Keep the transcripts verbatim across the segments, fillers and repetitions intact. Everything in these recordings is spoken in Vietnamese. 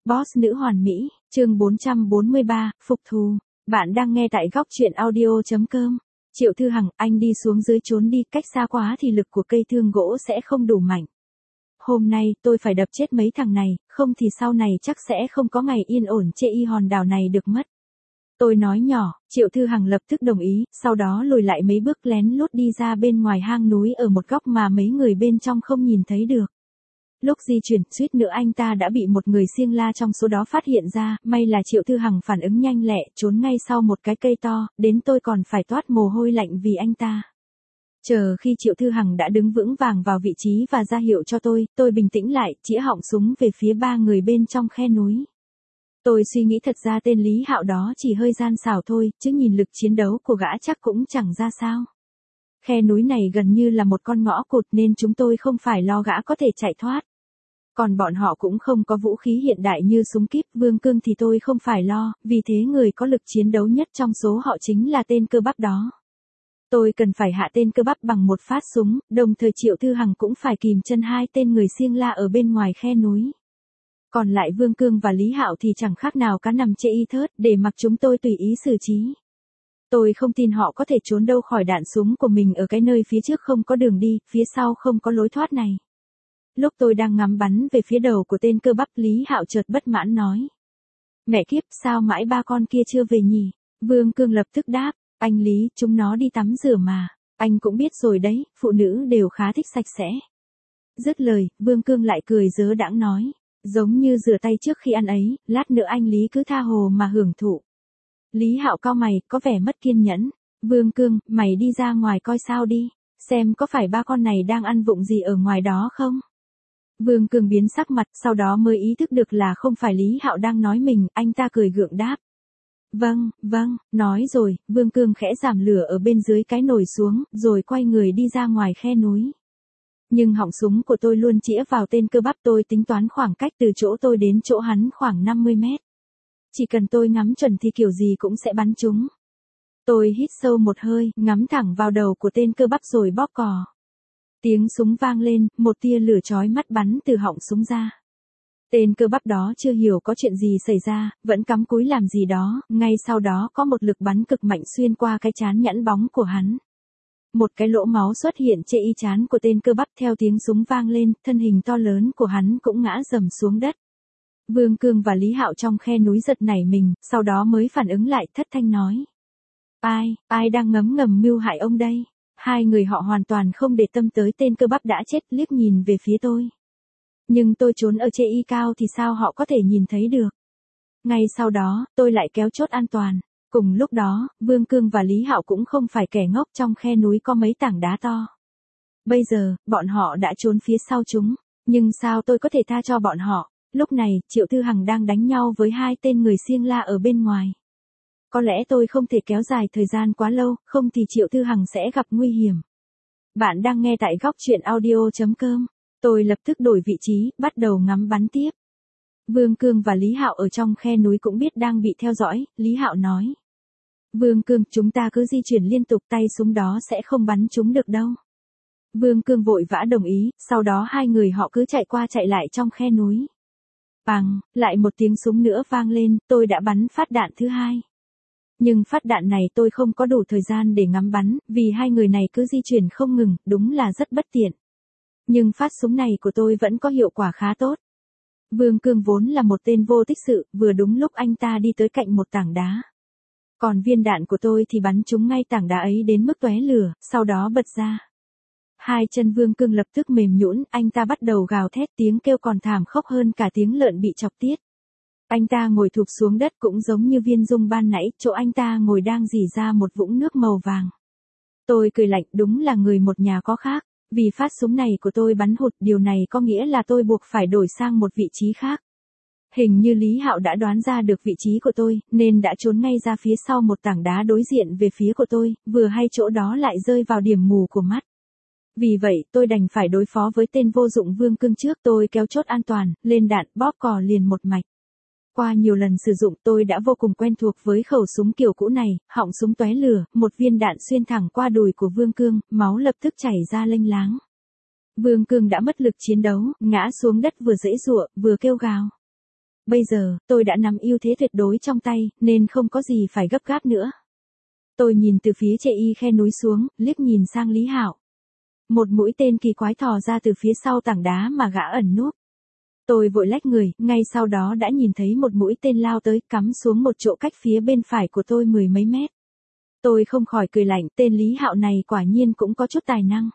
Boss nữ hoàn mỹ, chương bốn trăm bốn mươi ba, phục thù. Bạn đang nghe tại góc truyện audio chấm com. Triệu Thư Hằng, anh đi xuống dưới trốn đi, cách xa quá thì lực của cây thương gỗ sẽ không đủ mạnh. Hôm nay tôi phải đập chết mấy thằng này, không thì sau này chắc sẽ không có ngày yên ổn chê y hòn đảo này được mất. Tôi nói nhỏ, Triệu Thư Hằng lập tức đồng ý, sau đó lùi lại mấy bước lén lút đi ra bên ngoài hang núi ở một góc mà mấy người bên trong không nhìn thấy được. Lúc di chuyển, suýt nữa anh ta đã bị một người siêng la trong số đó phát hiện ra, may là Triệu Thư Hằng phản ứng nhanh lẹ, trốn ngay sau một cái cây to, đến tôi còn phải toát mồ hôi lạnh vì anh ta. Chờ khi Triệu Thư Hằng đã đứng vững vàng vào vị trí và ra hiệu cho tôi, tôi bình tĩnh lại, chĩa họng súng về phía ba người bên trong khe núi. Tôi suy nghĩ thật ra tên Lý Hạo đó chỉ hơi gian xảo thôi, chứ nhìn lực chiến đấu của gã chắc cũng chẳng ra sao. Khe núi này gần như là một con ngõ cụt nên chúng tôi không phải lo gã có thể chạy thoát. Còn bọn họ cũng không có vũ khí hiện đại như súng kíp, Vương Cương thì tôi không phải lo, vì thế người có lực chiến đấu nhất trong số họ chính là tên cơ bắp đó. Tôi cần phải hạ tên cơ bắp bằng một phát súng, đồng thời Triệu Thư Hằng cũng phải kìm chân hai tên người siêng la ở bên ngoài khe núi. Còn lại Vương Cương và Lý Hạo thì chẳng khác nào cá nằm chê y thớt, để mặc chúng tôi tùy ý xử trí. Tôi không tin họ có thể trốn đâu khỏi đạn súng của mình ở cái nơi phía trước không có đường đi, phía sau không có lối thoát này. Lúc tôi đang ngắm bắn về phía đầu của tên cơ bắp, Lý Hạo chợt bất mãn nói. Mẹ kiếp, sao mãi ba con kia chưa về nhỉ? Vương Cương lập tức đáp, anh Lý, chúng nó đi tắm rửa mà. Anh cũng biết rồi đấy, phụ nữ đều khá thích sạch sẽ. Dứt lời, Vương Cương lại cười dớ đãng nói. Giống như rửa tay trước khi ăn ấy, lát nữa anh Lý cứ tha hồ mà hưởng thụ. Lý Hạo cau mày, có vẻ mất kiên nhẫn. Vương Cương, mày đi ra ngoài coi sao đi, xem có phải ba con này đang ăn vụng gì ở ngoài đó không? Vương Cương biến sắc mặt, sau đó mới ý thức được là không phải Lý Hạo đang nói mình, anh ta cười gượng đáp. Vâng, vâng, nói rồi, Vương Cương khẽ giảm lửa ở bên dưới cái nồi xuống, rồi quay người đi ra ngoài khe núi. Nhưng họng súng của tôi luôn chĩa vào tên cơ bắp, tôi tính toán khoảng cách từ chỗ tôi đến chỗ hắn khoảng năm mươi mét. Chỉ cần tôi ngắm chuẩn thì kiểu gì cũng sẽ bắn trúng. Tôi hít sâu một hơi, ngắm thẳng vào đầu của tên cơ bắp rồi bóp cò. Tiếng súng vang lên, một tia lửa chói mắt bắn từ họng súng ra. Tên cơ bắp đó chưa hiểu có chuyện gì xảy ra, vẫn cắm cúi làm gì đó, ngay sau đó có một lực bắn cực mạnh xuyên qua cái trán nhẵn bóng của hắn. Một cái lỗ máu xuất hiện trên y trán của tên cơ bắp, theo tiếng súng vang lên, thân hình to lớn của hắn cũng ngã rầm xuống đất. Vương Cương và Lý Hạo trong khe núi giật nảy mình, sau đó mới phản ứng lại, thất thanh nói. Ai, ai đang ngấm ngầm mưu hại ông đây? Hai người họ hoàn toàn không để tâm tới tên cơ bắp đã chết, liếc nhìn về phía tôi. Nhưng tôi trốn ở trên y cao thì sao họ có thể nhìn thấy được? Ngay sau đó, tôi lại kéo chốt an toàn. Cùng lúc đó, Vương Cương và Lý Hạo cũng không phải kẻ ngốc, trong khe núi có mấy tảng đá to. Bây giờ, bọn họ đã trốn phía sau chúng. Nhưng sao tôi có thể tha cho bọn họ? Lúc này, Triệu Thư Hằng đang đánh nhau với hai tên người siêng la ở bên ngoài. Có lẽ tôi không thể kéo dài thời gian quá lâu, không thì Triệu Thư Hằng sẽ gặp nguy hiểm. Bạn đang nghe tại góc truyện audio chấm com. Tôi lập tức đổi vị trí, bắt đầu ngắm bắn tiếp. Vương Cương và Lý Hạo ở trong khe núi cũng biết đang bị theo dõi, Lý Hạo nói. Vương Cương, chúng ta cứ di chuyển liên tục, tay súng đó sẽ không bắn chúng được đâu. Vương Cương vội vã đồng ý, sau đó hai người họ cứ chạy qua chạy lại trong khe núi. Bang, lại một tiếng súng nữa vang lên, tôi đã bắn phát đạn thứ hai. Nhưng phát đạn này tôi không có đủ thời gian để ngắm bắn, vì hai người này cứ di chuyển không ngừng, đúng là rất bất tiện. Nhưng phát súng này của tôi vẫn có hiệu quả khá tốt. Vương Cương vốn là một tên vô tích sự, vừa đúng lúc anh ta đi tới cạnh một tảng đá. Còn viên đạn của tôi thì bắn trúng ngay tảng đá ấy đến mức tóe lửa, sau đó bật ra. Hai chân Vương Cương lập tức mềm nhũn, anh ta bắt đầu gào thét, tiếng kêu còn thảm khốc hơn cả tiếng lợn bị chọc tiết. Anh ta ngồi thụp xuống đất cũng giống như Viên Dung ban nãy, chỗ anh ta ngồi đang rỉ ra một vũng nước màu vàng. Tôi cười lạnh, đúng là người một nhà có khác. Vì phát súng này của tôi bắn hụt, điều này có nghĩa là tôi buộc phải đổi sang một vị trí khác. Hình như Lý Hạo đã đoán ra được vị trí của tôi, nên đã trốn ngay ra phía sau một tảng đá đối diện về phía của tôi, vừa hay chỗ đó lại rơi vào điểm mù của mắt. Vì vậy, tôi đành phải đối phó với tên vô dụng Vương Cương trước, tôi kéo chốt an toàn, lên đạn, bóp cò liền một mạch. Qua nhiều lần sử dụng, tôi đã vô cùng quen thuộc với khẩu súng kiểu cũ này, họng súng tóe lửa, một viên đạn xuyên thẳng qua đùi của Vương Cương, máu lập tức chảy ra lênh láng. Vương Cương đã mất lực chiến đấu, ngã xuống đất vừa giãy giụa, vừa kêu gào. Bây giờ, tôi đã nắm ưu thế tuyệt đối trong tay, nên không có gì phải gấp gáp nữa. Tôi nhìn từ phía Chê Y khe núi xuống, liếc nhìn sang Lý Hạo. Một mũi tên kỳ quái thò ra từ phía sau tảng đá mà gã ẩn núp. Tôi vội lách người, ngay sau đó đã nhìn thấy một mũi tên lao tới, cắm xuống một chỗ cách phía bên phải của tôi mười mấy mét. Tôi không khỏi cười lạnh, tên Lý Hạo này quả nhiên cũng có chút tài năng.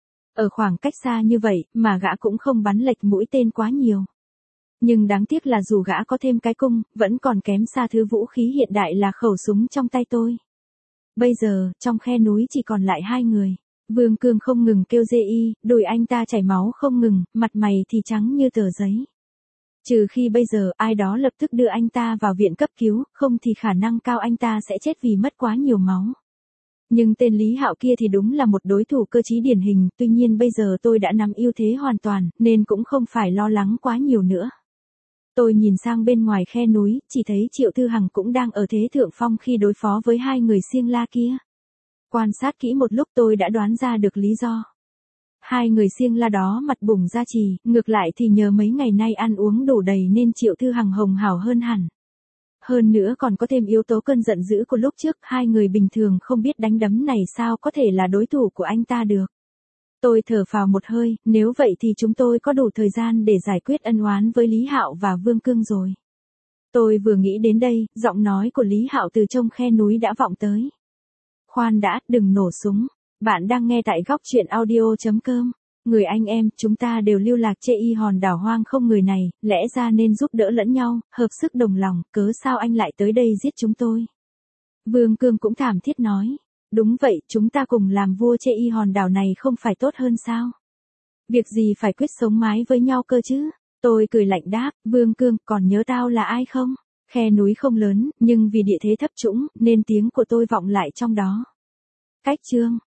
Ở khoảng cách xa như vậy, mà gã cũng không bắn lệch mũi tên quá nhiều. Nhưng đáng tiếc là dù gã có thêm cái cung, vẫn còn kém xa thứ vũ khí hiện đại là khẩu súng trong tay tôi. Bây giờ, trong khe núi chỉ còn lại hai người. Vương Cương không ngừng kêu dê y, đùi anh ta chảy máu không ngừng, mặt mày thì trắng như tờ giấy. Trừ khi bây giờ ai đó lập tức đưa anh ta vào viện cấp cứu, không thì khả năng cao anh ta sẽ chết vì mất quá nhiều máu. Nhưng tên Lý Hạo kia thì đúng là một đối thủ cơ trí điển hình, tuy nhiên bây giờ tôi đã nắm ưu thế hoàn toàn, nên cũng không phải lo lắng quá nhiều nữa. Tôi nhìn sang bên ngoài khe núi, chỉ thấy Triệu Thư Hằng cũng đang ở thế thượng phong khi đối phó với hai người Siêng La kia. Quan sát kỹ một lúc tôi đã đoán ra được lý do. Hai người Siêng La đó mặt bủng da chì, ngược lại thì nhờ mấy ngày nay ăn uống đủ đầy nên Triệu Thư Hằng hồng hào hơn hẳn. Hơn nữa còn có thêm yếu tố cơn giận dữ của lúc trước, hai người bình thường không biết đánh đấm này sao có thể là đối thủ của anh ta được. Tôi thở phào một hơi, nếu vậy thì chúng tôi có đủ thời gian để giải quyết ân oán với Lý Hạo và Vương Cương rồi. Tôi vừa nghĩ đến đây, giọng nói của Lý Hạo từ trong khe núi đã vọng tới. Khoan đã, đừng nổ súng. Bạn đang nghe tại góc truyện audio chấm com. Người anh em, chúng ta đều lưu lạc Chê Y hòn đảo hoang không người này, lẽ ra nên giúp đỡ lẫn nhau, hợp sức đồng lòng, cớ sao anh lại tới đây giết chúng tôi. Vương Cương cũng thảm thiết nói. Đúng vậy, chúng ta cùng làm vua Chê Y hòn đảo này không phải tốt hơn sao? Việc gì phải quyết sống mái với nhau cơ chứ? Tôi cười lạnh đáp, Vương Cương, còn nhớ tao là ai không? Khe núi không lớn, nhưng vì địa thế thấp trũng, nên tiếng của tôi vọng lại trong đó. Cách chương